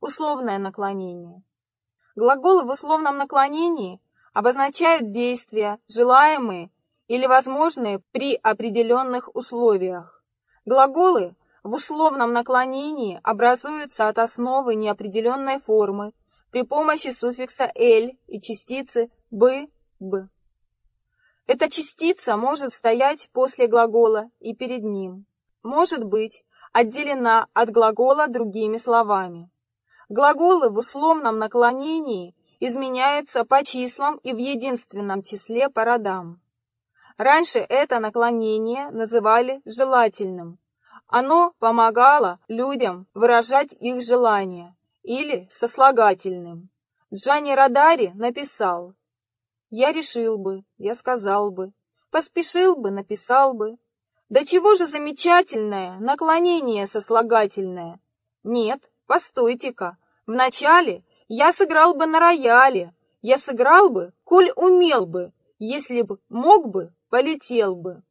Условное наклонение. Глаголы в условном наклонении обозначают действия, желаемые или возможные при определенных условиях. Глаголы в условном наклонении образуются от основы неопределенной формы при помощи суффикса «л» и частицы «бы», «б». Эта частица может стоять после глагола и перед ним, может быть отделена от глагола другими словами. Глаголы в условном наклонении изменяются по числам и в единственном числе по родам. Раньше это наклонение называли желательным. Оно помогало людям выражать их желания, или сослагательным. Джанни Родари написал: «Я решил бы, я сказал бы, поспешил бы, написал бы». Да чего же замечательное наклонение сослагательное? Нет, постойте-ка, вначале я сыграл бы на рояле, я сыграл бы, коль умел бы, если б мог бы, полетел бы.